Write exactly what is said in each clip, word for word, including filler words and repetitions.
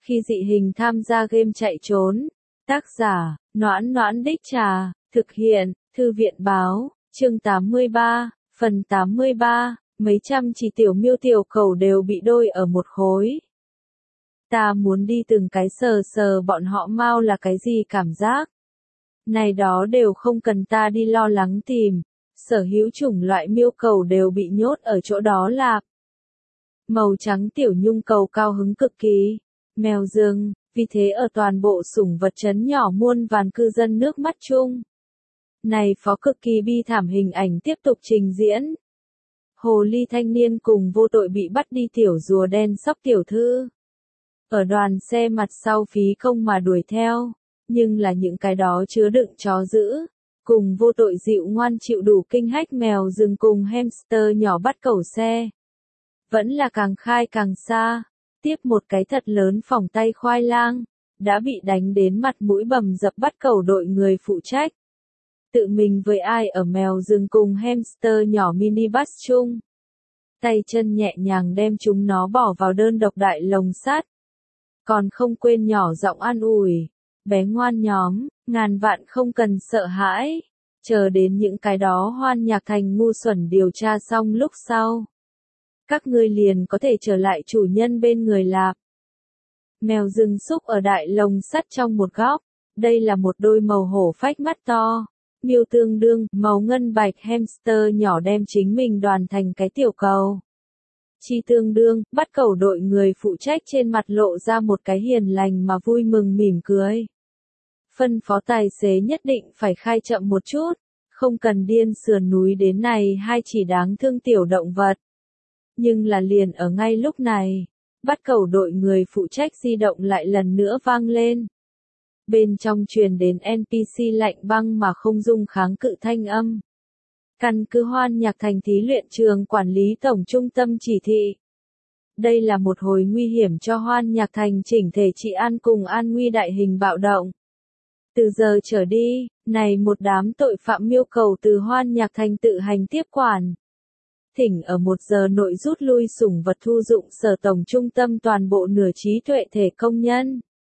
Khi dị hình tham gia game chạy trốn. Tác giả, Noãn Noãn Đích Trà, thực hiện, Thư viện Báo, chương tám mươi ba, phần tám mươi ba, mấy trăm chỉ tiểu miêu tiểu cầu đều bị đôi ở một khối. Ta muốn đi từng cái sờ sờ bọn họ mau là cái gì cảm giác. Này đó đều không cần ta đi lo lắng tìm, sở hữu chủng loại miêu cầu đều bị nhốt ở chỗ đó là màu trắng tiểu nhung cầu cao hứng cực kỳ, mèo rừng, vì thế ở toàn bộ sủng vật trấn nhỏ muôn vàn cư dân nước mắt chung. Này phó cực kỳ bi thảm hình ảnh tiếp tục trình diễn. Hồ ly thanh niên cùng vô tội bị bắt đi tiểu rùa đen sóc tiểu thư. Ở đoàn xe mặt sau phí công mà đuổi theo, nhưng là những cái đó chứa đựng chó dữ, cùng vô tội dịu ngoan chịu đủ kinh hách mèo rừng cùng hamster nhỏ bắt cẩu xe. Vẫn là càng khai càng xa, tiếp một cái thật lớn phỏng tay khoai lang, đã bị đánh đến mặt mũi bầm dập bắt cẩu đội người phụ trách. Tự mình với ai ở mèo rừng cùng hamster nhỏ minibus chung. Tay chân nhẹ nhàng đem chúng nó bỏ vào đơn độc đại lồng sắt. Còn không quên nhỏ giọng an ủi, bé ngoan nhóm, ngàn vạn không cần sợ hãi, chờ đến những cái đó Hoan Nhạc Thành ngu xuẩn điều tra xong lúc sau. Các ngươi liền có thể trở lại chủ nhân bên người lạp. Mèo rừng xúc ở đại lồng sắt trong một góc, đây là một đôi màu hổ phách mắt to. Miêu tương đương, màu ngân bạch hamster nhỏ đem chính mình đoàn thành cái tiểu cầu. Chi tương đương, bắt cẩu đội người phụ trách trên mặt lộ ra một cái hiền lành mà vui mừng mỉm cười. Phân phó tài xế nhất định phải khai chậm một chút, không cần điên sườn núi đến này hai chỉ đáng thương tiểu động vật. Nhưng là liền ở ngay lúc này, bắt cẩu đội người phụ trách di động lại lần nữa vang lên. Bên trong truyền đến en pê xê lạnh băng mà không dung kháng cự thanh âm. Căn cứ Hoan Nhạc Thành thí luyện trường quản lý tổng trung tâm chỉ thị. Đây là một hồi nguy hiểm cho Hoan Nhạc Thành chỉnh thể trị an cùng an nguy đại hình bạo động. Từ giờ trở đi, này một đám tội phạm miêu cầu từ Hoan Nhạc Thành tự hành tiếp quản. Thỉnh ở một giờ nội rút lui sủng vật thu dụng sở tổng trung tâm toàn bộ nửa trí tuệ thể công nhân.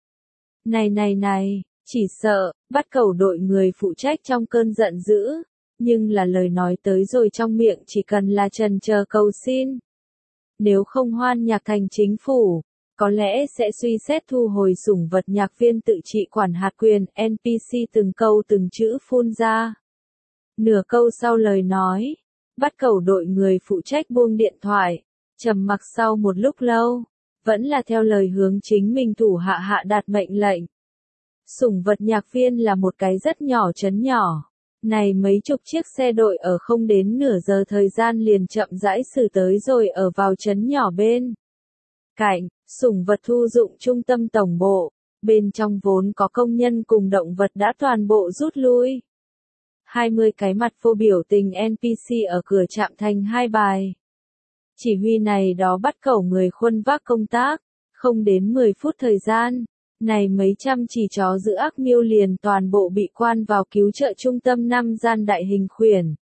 Này này này, chỉ sợ, bắt cẩu đội người phụ trách trong cơn giận dữ, nhưng là lời nói tới rồi trong miệng chỉ cần là trần chờ cầu xin. Nếu không Hoan Nhạc Thành chính phủ, có lẽ sẽ suy xét thu hồi sủng vật nhạc viên tự trị quản hạt quyền, en pê xê từng câu từng chữ phun ra. Nửa câu sau lời nói, bắt cẩu đội người phụ trách buông điện thoại, trầm mặc sau một lúc lâu. Vẫn là theo lời hướng chính mình thủ hạ hạ đạt mệnh lệnh. Sủng vật nhạc viên là một cái rất nhỏ trấn nhỏ. Này mấy chục chiếc xe đội ở không đến nửa giờ thời gian liền chậm rãi xử tới rồi ở vào trấn nhỏ bên cạnh, sủng vật thu dụng trung tâm tổng bộ, bên trong vốn có công nhân cùng động vật đã toàn bộ rút lui. hai mươi cái mặt phô biểu tình en pê xê ở cửa trạm thành hai bài. Chỉ huy này đó bắt cẩu người khuân vác công tác, không đến mười phút thời gian, này mấy trăm chỉ chó giữ ác miêu liền toàn bộ bị quan vào cứu trợ trung tâm năm gian đại hình khuyển.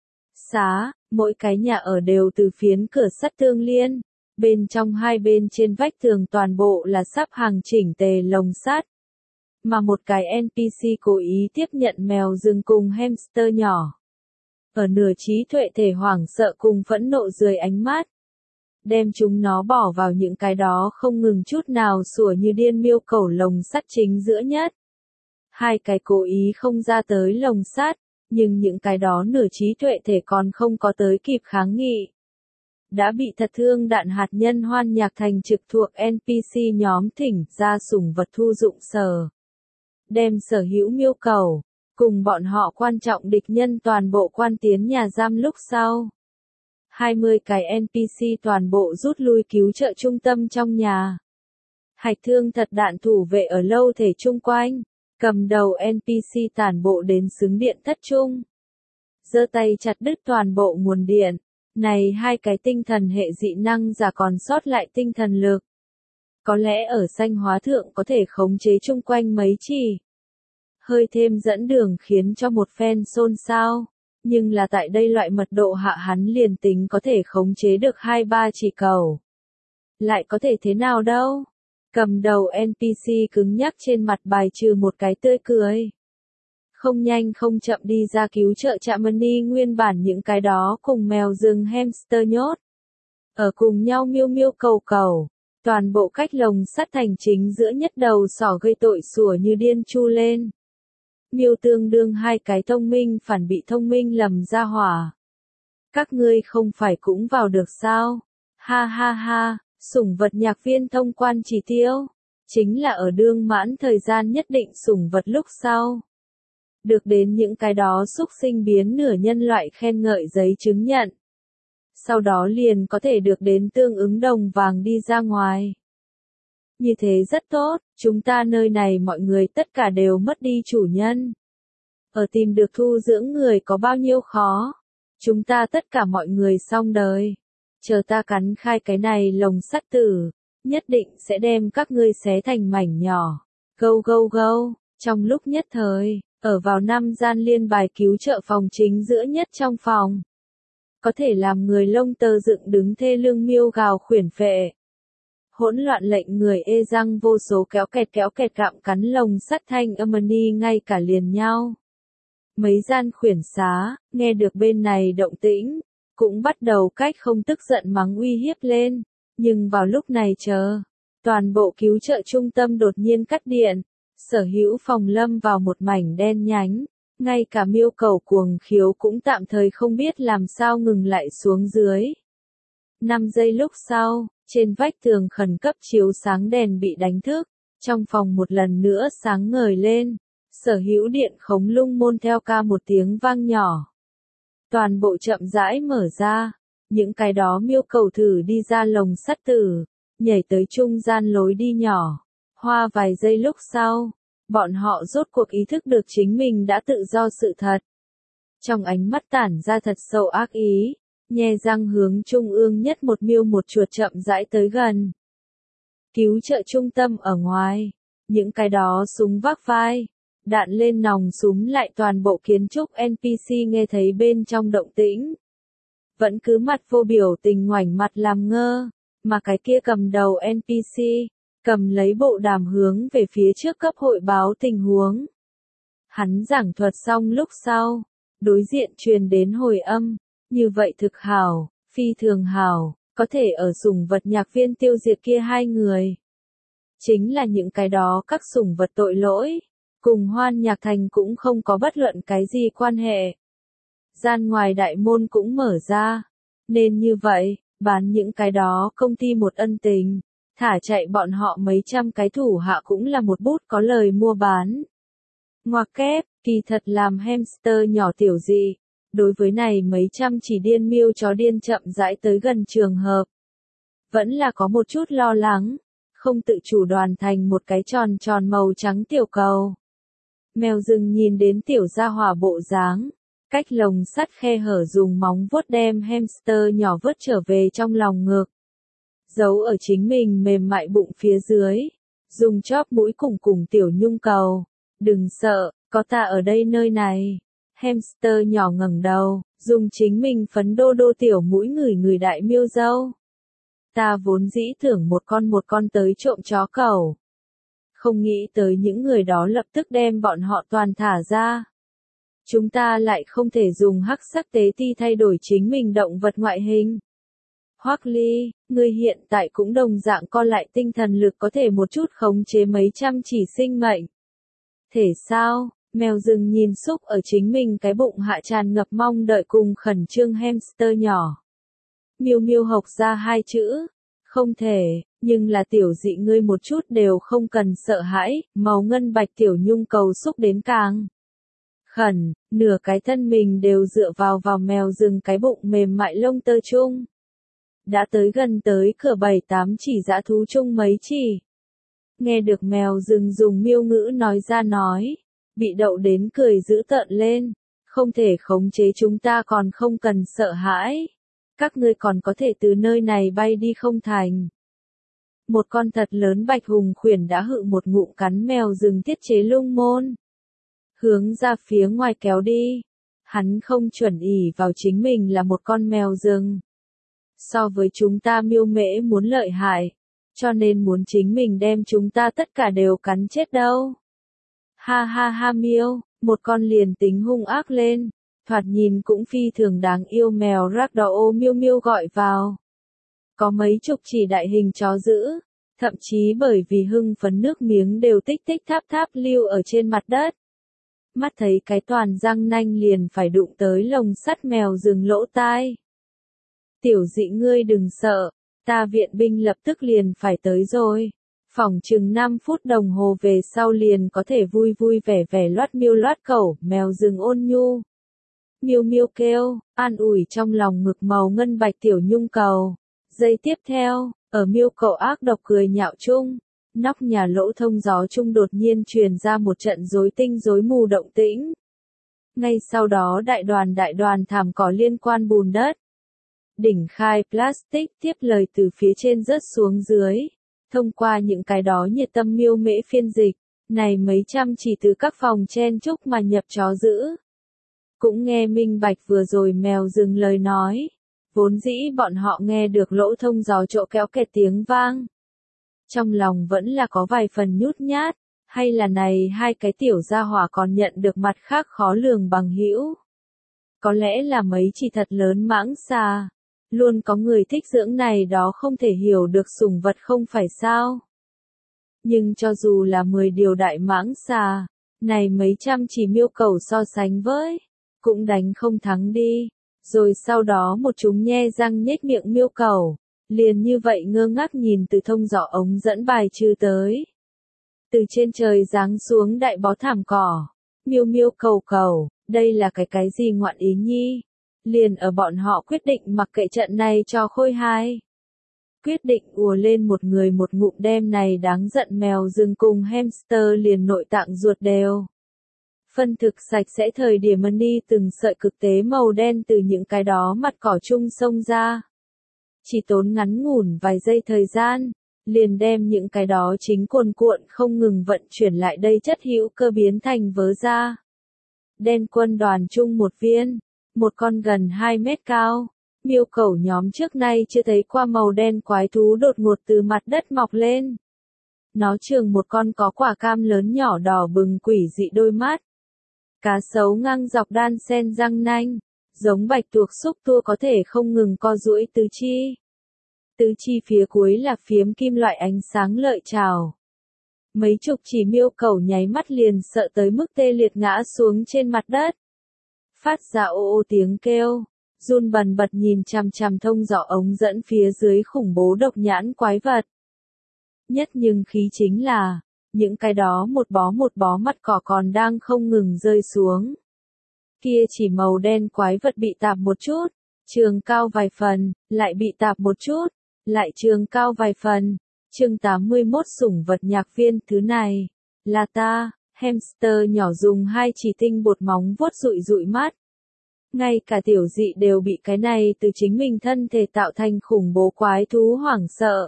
Xá, mỗi cái nhà ở đều từ phiến cửa sắt tương liên, bên trong hai bên trên vách tường toàn bộ là sắp hàng chỉnh tề lồng sắt. Mà một cái en pê xê cố ý tiếp nhận mèo rừng cùng hamster nhỏ. Ở nửa trí tuệ thể hoảng sợ cùng phẫn nộ dưới ánh mắt. Đem chúng nó bỏ vào những cái đó không ngừng chút nào sủa như điên miêu cầu lồng sắt chính giữa nhất. Hai cái cố ý không ra tới lồng sắt, nhưng những cái đó nửa trí tuệ thể còn không có tới kịp kháng nghị. Đã bị thật thương đạn hạt nhân Hoan Nhạc Thành trực thuộc en pê xê nhóm thỉnh ra sủng vật thu dụng sở. Đem sở hữu miêu cầu, cùng bọn họ quan trọng địch nhân toàn bộ quan tiến nhà giam lúc sau. hai mươi cái en pê xê toàn bộ rút lui cứu trợ trung tâm trong nhà. Hạch thương thật đạn thủ vệ ở lâu thể chung quanh, cầm đầu en pê xê tản bộ đến xứng điện thất trung. Giơ tay chặt đứt toàn bộ nguồn điện, này hai cái tinh thần hệ dị năng giả còn sót lại tinh thần lực. Có lẽ ở xanh hóa thượng có thể khống chế chung quanh mấy chỉ. Hơi thêm dẫn đường khiến cho một phen xôn xao. Nhưng là tại đây loại mật độ hạ hắn liền tính có thể khống chế được hai ba chỉ cầu. Lại có thể thế nào đâu? Cầm đầu en pê xê cứng nhắc trên mặt bài trừ một cái tươi cười. Không nhanh không chậm đi ra cứu trợ Charmony, nguyên bản những cái đó cùng mèo rừng hamster nhốt. Ở cùng nhau miêu miêu cầu cầu. Toàn bộ cách lồng sắt thành chính giữa nhất đầu sỏ gây tội sủa như điên chu lên. Miêu tương đương hai cái thông minh phản bị thông minh lầm ra hỏa. Các ngươi không phải cũng vào được sao? Ha ha ha, sủng vật nhạc viên thông quan chỉ tiêu. Chính là ở đương mãn thời gian nhất định sủng vật lúc sau. Được đến những cái đó xúc sinh biến nửa nhân loại khen ngợi giấy chứng nhận. Sau đó liền có thể được đến tương ứng đồng vàng đi ra ngoài. Như thế rất tốt, chúng ta nơi này mọi người tất cả đều mất đi chủ nhân. Ở tìm được thu dưỡng người có bao nhiêu khó. Chúng ta tất cả mọi người xong đời. Chờ ta cắn khai cái này lồng sắt tử, nhất định sẽ đem các ngươi xé thành mảnh nhỏ. Gâu gâu gâu, trong lúc nhất thời, ở vào năm gian liên bài cứu trợ phòng chính giữa nhất trong phòng. Có thể làm người lông tơ dựng đứng thê lương miêu gào khuyển phệ. Hỗn loạn lệnh người ê răng vô số kéo kẹt kéo kẹt gặm cắn lồng sắt thanh âm ni ngay cả liền nhau. Mấy gian khuyển xá, nghe được bên này động tĩnh, cũng bắt đầu cách không tức giận mắng uy hiếp lên. Nhưng vào lúc này chờ, toàn bộ cứu trợ trung tâm đột nhiên cắt điện, sở hữu phòng lâm vào một mảnh đen nhánh, ngay cả miêu cầu cuồng khiếu cũng tạm thời không biết làm sao ngừng lại xuống dưới. năm giây lúc sau, trên vách tường khẩn cấp chiếu sáng đèn bị đánh thức, trong phòng một lần nữa sáng ngời lên, sở hữu điện khống lung môn theo ca một tiếng vang nhỏ. Toàn bộ chậm rãi mở ra, những cái đó miêu cầu thử đi ra lồng sắt tử, nhảy tới trung gian lối đi nhỏ, hoa vài giây lúc sau, bọn họ rốt cuộc ý thức được chính mình đã tự do sự thật. Trong ánh mắt tản ra thật sâu ác ý, nhe răng hướng trung ương nhất một miêu một chuột chậm rãi tới gần. Cứu trợ trung tâm ở ngoài, những cái đó súng vác vai, đạn lên nòng súng lại toàn bộ kiến trúc en pê xê nghe thấy bên trong động tĩnh. Vẫn cứ mặt vô biểu tình ngoảnh mặt làm ngơ, mà cái kia cầm đầu en pê xê, cầm lấy bộ đàm hướng về phía trước cấp hội báo tình huống. Hắn giảng thuật xong lúc sau, đối diện truyền đến hồi âm, như vậy thực hảo, phi thường hảo, có thể ở sủng vật nhạc viên tiêu diệt kia hai người. Chính là những cái đó các sủng vật tội lỗi, cùng Hoan Nhạc Thành cũng không có bất luận cái gì quan hệ. Gian ngoài đại môn cũng mở ra, nên như vậy, bán những cái đó công ty một ân tình, thả chạy bọn họ mấy trăm cái thủ hạ cũng là một bút có lời mua bán. Ngoặc kép, kỳ thật làm hamster nhỏ tiểu dị, đối với này mấy trăm chỉ điên miêu chó điên chậm rãi tới gần trường hợp. Vẫn là có một chút lo lắng, không tự chủ đoàn thành một cái tròn tròn màu trắng tiểu cầu. Mèo rừng nhìn đến tiểu gia hỏa bộ dáng, cách lồng sắt khe hở dùng móng vuốt đem hamster nhỏ vớt trở về trong lòng ngực. Giấu ở chính mình mềm mại bụng phía dưới, dùng chóp mũi cùng cùng tiểu nhung cầu. Đừng sợ, có ta ở đây nơi này. Hamster nhỏ ngẩng đầu, dùng chính mình phấn đô đô tiểu mũi ngửi người đại miêu dâu. Ta vốn dĩ tưởng một con một con tới trộm chó cẩu. Không nghĩ tới những người đó lập tức đem bọn họ toàn thả ra. Chúng ta lại không thể dùng hắc sắc tế ti thay đổi chính mình động vật ngoại hình. Hoắc Ly, ngươi hiện tại cũng đồng dạng co lại tinh thần lực có thể một chút khống chế mấy trăm chỉ sinh mệnh. Thể sao? Mèo rừng nhìn xúc ở chính mình cái bụng hạ tràn ngập mong đợi cùng khẩn trương hamster nhỏ. Miêu miêu hộc ra hai chữ. Không thể, nhưng là tiểu dị ngươi một chút đều không cần sợ hãi, màu ngân bạch tiểu nhung cầu xúc đến càng khẩn, nửa cái thân mình đều dựa vào vào mèo rừng cái bụng mềm mại lông tơ chung. Đã tới gần tới cửa bảy tám chỉ dã thú chung mấy chỉ. Nghe được mèo rừng dùng miêu ngữ nói ra nói, bị đậu đến cười dữ tợn lên, không thể khống chế chúng ta còn không cần sợ hãi. Các ngươi còn có thể từ nơi này bay đi không thành. Một con thật lớn bạch hùng khuyển đã hự một ngụm cắn mèo rừng tiết chế lung môn. Hướng ra phía ngoài kéo đi. Hắn không chuẩn ỉ vào chính mình là một con mèo rừng. So với chúng ta miêu mễ muốn lợi hại. cho nên muốn chính mình đem chúng ta tất cả đều cắn chết đâu. Ha ha ha miêu, một con liền tính hung ác lên, thoạt nhìn cũng phi thường đáng yêu mèo ragdoll miêu miêu gọi vào. Có mấy chục chỉ đại hình chó dữ, thậm chí bởi vì hưng phấn nước miếng đều tích tích tháp tháp lưu ở trên mặt đất. Mắt thấy cái toàn răng nanh liền phải đụng tới lồng sắt mèo rừng lỗ tai. Tiểu dị ngươi đừng sợ, ta viện binh lập tức liền phải tới rồi. Phỏng chừng năm phút đồng hồ về sau liền có thể vui vui vẻ vẻ loát miêu loát cẩu, mèo rừng ôn nhu. Miêu miêu kêu, an ủi trong lòng ngực màu ngân bạch tiểu nhung cầu. Giây tiếp theo, ở miêu cậu ác độc cười nhạo chung, nóc nhà lỗ thông gió chung đột nhiên truyền ra một trận rối tinh rối mù động tĩnh. Ngay sau đó đại đoàn đại đoàn thảm cỏ liên quan bùn đất. Đỉnh khai plastic tiếp lời từ phía trên rớt xuống dưới. Thông qua những cái đó nhiệt tâm miêu mễ phiên dịch, này mấy trăm chỉ từ các phòng chen chúc mà nhập chó giữ. Cũng nghe minh bạch vừa rồi mèo rừng lời nói. Vốn dĩ bọn họ nghe được lỗ thông gió chỗ kéo kẹt tiếng vang. Trong lòng vẫn là có vài phần nhút nhát, hay là này hai cái tiểu gia hỏa còn nhận được mặt khác khó lường bằng hữu. Có lẽ là mấy chỉ thật lớn mãng xà. Luôn có người thích dưỡng này đó không thể hiểu được sủng vật không phải sao. Nhưng cho dù là mười điều đại mãng xà, này mấy trăm chỉ miêu cẩu so sánh với, cũng đánh không thắng đi. Rồi sau đó một chúng nhe răng nhếch miệng miêu cẩu, liền như vậy ngơ ngác nhìn từ thông giỏ ống dẫn bài trừ tới. Từ trên trời giáng xuống đại bó thảm cỏ, miêu miêu cầu cầu, đây là cái cái gì ngoạn ý nhi? Liền ở bọn họ quyết định mặc kệ trận này cho khôi hài. Quyết định ùa lên một người một ngụm đem này đáng giận mèo rừng cùng hamster liền nội tạng ruột đều. Phân thực sạch sẽ thời điểm money từng sợi cực tế màu đen từ những cái đó mặt cỏ chung xông ra. Chỉ tốn ngắn ngủn vài giây thời gian, liền đem những cái đó chính cuồn cuộn không ngừng vận chuyển lại đây chất hữu cơ biến thành vớ ra. Đen quân đoàn chung một viên, một con gần hai mét cao, miêu cẩu nhóm trước nay chưa thấy qua màu đen quái thú đột ngột từ mặt đất mọc lên. Nó trường một con có quả cam lớn nhỏ đỏ bừng quỷ dị đôi mắt. Cá sấu ngang dọc đan sen răng nanh, giống bạch tuộc xúc tua có thể không ngừng co duỗi tứ chi. Tứ chi phía cuối là phiếm kim loại ánh sáng lợi trào. Mấy chục chỉ miêu cẩu nháy mắt liền sợ tới mức tê liệt ngã xuống trên mặt đất. Phát ra ô ô tiếng kêu, run bần bật nhìn chằm chằm thông giỏ ống dẫn phía dưới khủng bố độc nhãn quái vật. Nhất nhưng khí chính là, những cái đó một bó một bó mặt cỏ còn đang không ngừng rơi xuống. Kia chỉ màu đen quái vật bị tạp một chút, trường cao vài phần, lại bị tạp một chút, lại trường cao vài phần. Chương tám mươi mốt sủng vật nhạc viên thứ này, là ta, hamster nhỏ dùng hai chỉ tinh bột móng vuốt dụi dụi mắt. Ngay cả tiểu dị đều bị cái này từ chính mình thân thể tạo thành khủng bố quái thú hoảng sợ.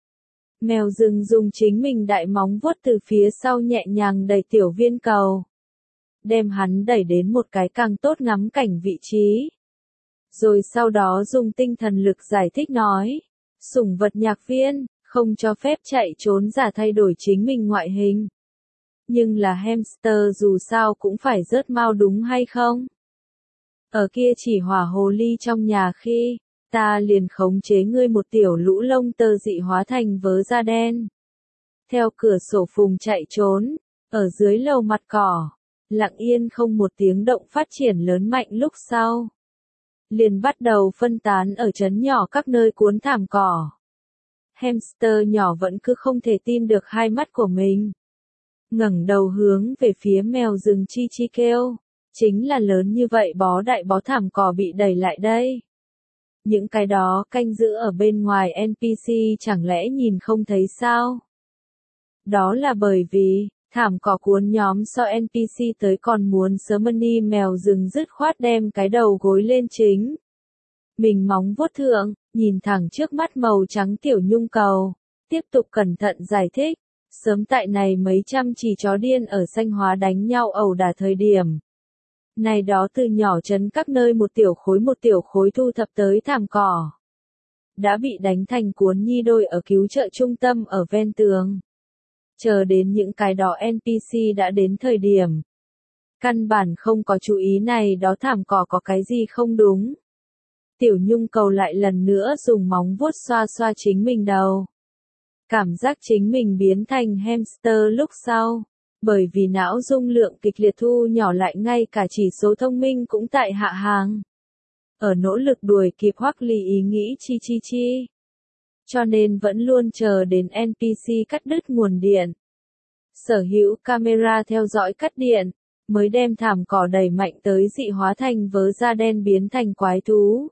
Mèo rừng dùng chính mình đại móng vuốt từ phía sau nhẹ nhàng đẩy tiểu viên cầu. Đem hắn đẩy đến một cái càng tốt ngắm cảnh vị trí. Rồi sau đó dùng tinh thần lực giải thích nói. Sủng vật nhạc viên, không cho phép chạy trốn giả thay đổi chính mình ngoại hình. Nhưng là hamster dù sao cũng phải rớt mau đúng hay không? Ở kia chỉ hỏa hồ ly trong nhà khi, ta liền khống chế ngươi một tiểu lũ lông tơ dị hóa thành vớ da đen. Theo cửa sổ phùng chạy trốn, ở dưới lầu mặt cỏ, lặng yên không một tiếng động phát triển lớn mạnh lúc sau. Liền bắt đầu phân tán ở trấn nhỏ các nơi cuốn thảm cỏ. Hamster nhỏ vẫn cứ không thể tin được hai mắt của mình. Ngẩng đầu hướng về phía mèo rừng chi chi kêu. Chính là lớn như vậy bó đại bó thảm cỏ bị đẩy lại đây. Những cái đó canh giữ ở bên ngoài en pê xê chẳng lẽ nhìn không thấy sao? Đó là bởi vì, thảm cỏ cuốn nhóm so en pê xê tới còn muốn sớm money mèo rừng dứt khoát đem cái đầu gối lên chính. Mình móng vuốt thượng, nhìn thẳng trước mắt màu trắng tiểu nhung cầu, tiếp tục cẩn thận giải thích, sớm tại này mấy trăm chỉ chó điên ở xanh hóa đánh nhau ẩu đả thời điểm. Này đó từ nhỏ trấn các nơi một tiểu khối một tiểu khối thu thập tới thảm cỏ. đã bị đánh thành cuốn nhi đôi ở cứu trợ trung tâm ở ven tường. Chờ đến những cái đó en pê xê đã đến thời điểm. Căn bản không có chú ý này đó thảm cỏ có cái gì không đúng. Tiểu Nhung Cầu lại lần nữa dùng móng vuốt xoa xoa chính mình đầu. Cảm giác chính mình biến thành hamster lúc sau. Bởi vì não dung lượng kịch liệt thu nhỏ lại ngay cả chỉ số thông minh cũng tại hạ hàng. Ở nỗ lực đuổi kịp Hoắc Ly ý nghĩ chi chi chi. Cho nên vẫn luôn chờ đến en pê xê cắt đứt nguồn điện. Sở hữu camera theo dõi cắt điện, mới đem thảm cỏ đẩy mạnh tới dị hóa thành vớ da đen biến thành quái thú.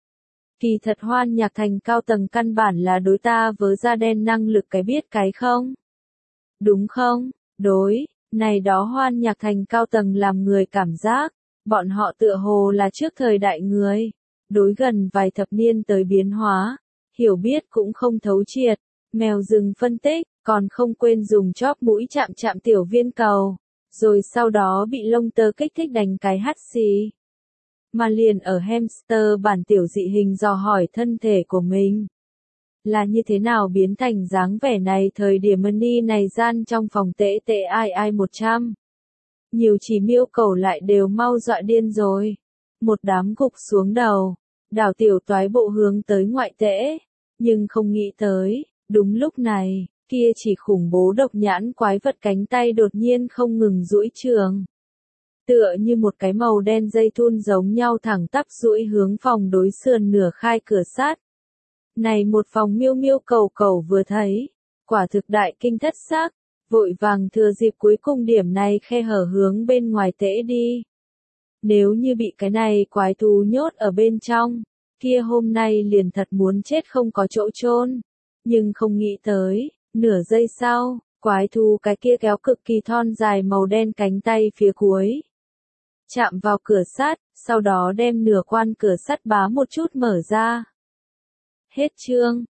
Kỳ thật Hoan Nhạc Thành cao tầng căn bản là đối ta vớ da đen năng lực cái biết cái không? Đúng không? Đối, này đó Hoan Nhạc Thành cao tầng làm người cảm giác, bọn họ tựa hồ là trước thời đại người, đối gần vài thập niên tới biến hóa, hiểu biết cũng không thấu triệt, mèo rừng phân tích, còn không quên dùng chóp mũi chạm chạm tiểu viên cầu, rồi sau đó bị lông tơ kích thích đánh cái hắt xì. Mà liền ở hamster bản tiểu dị hình dò hỏi thân thể của mình. Là như thế nào biến thành dáng vẻ này thời điểm Money này gian trong phòng tệ tệ ai ai một trăm. Nhiều chỉ miêu cầu lại đều mau dọa điên rồi. Một đám gục xuống đầu. Đào tiểu toái bộ hướng tới ngoại tễ. Nhưng không nghĩ tới, đúng lúc này, kia chỉ khủng bố độc nhãn quái vật cánh tay đột nhiên không ngừng duỗi trường. Tựa như một cái màu đen dây thun giống nhau thẳng tắp duỗi hướng phòng đối sườn nửa khai cửa sắt. Này một phòng miêu miêu cầu cầu vừa thấy, quả thực đại kinh thất xác, vội vàng thừa dịp cuối cùng điểm này khe hở hướng bên ngoài tễ đi. Nếu như bị cái này quái thú nhốt ở bên trong, kia hôm nay liền thật muốn chết không có chỗ chôn. Nhưng không nghĩ tới, nửa giây sau, quái thú cái kia kéo cực kỳ thon dài màu đen cánh tay phía cuối. Chạm vào cửa sắt, sau đó đem nửa quan cửa sắt bá một chút mở ra. Hết chương.